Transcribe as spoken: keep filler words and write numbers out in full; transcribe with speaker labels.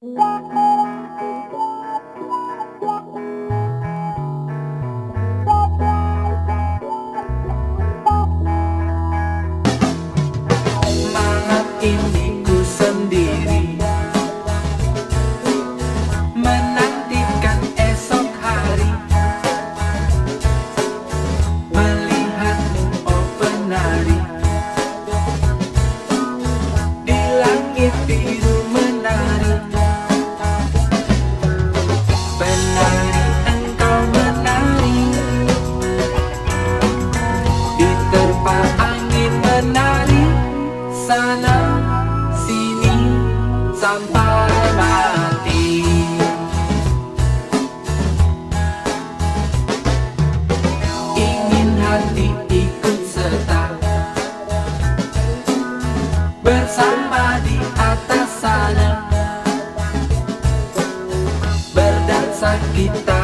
Speaker 1: Malam ini ku sendiri menantikan esok hari, melihatmu oh penari di langit biru menari. Penari engkau menari, diterpa angin menari sana sini sampai mati. Ingin hati ikut serta bersama di atas sana, berdansa kita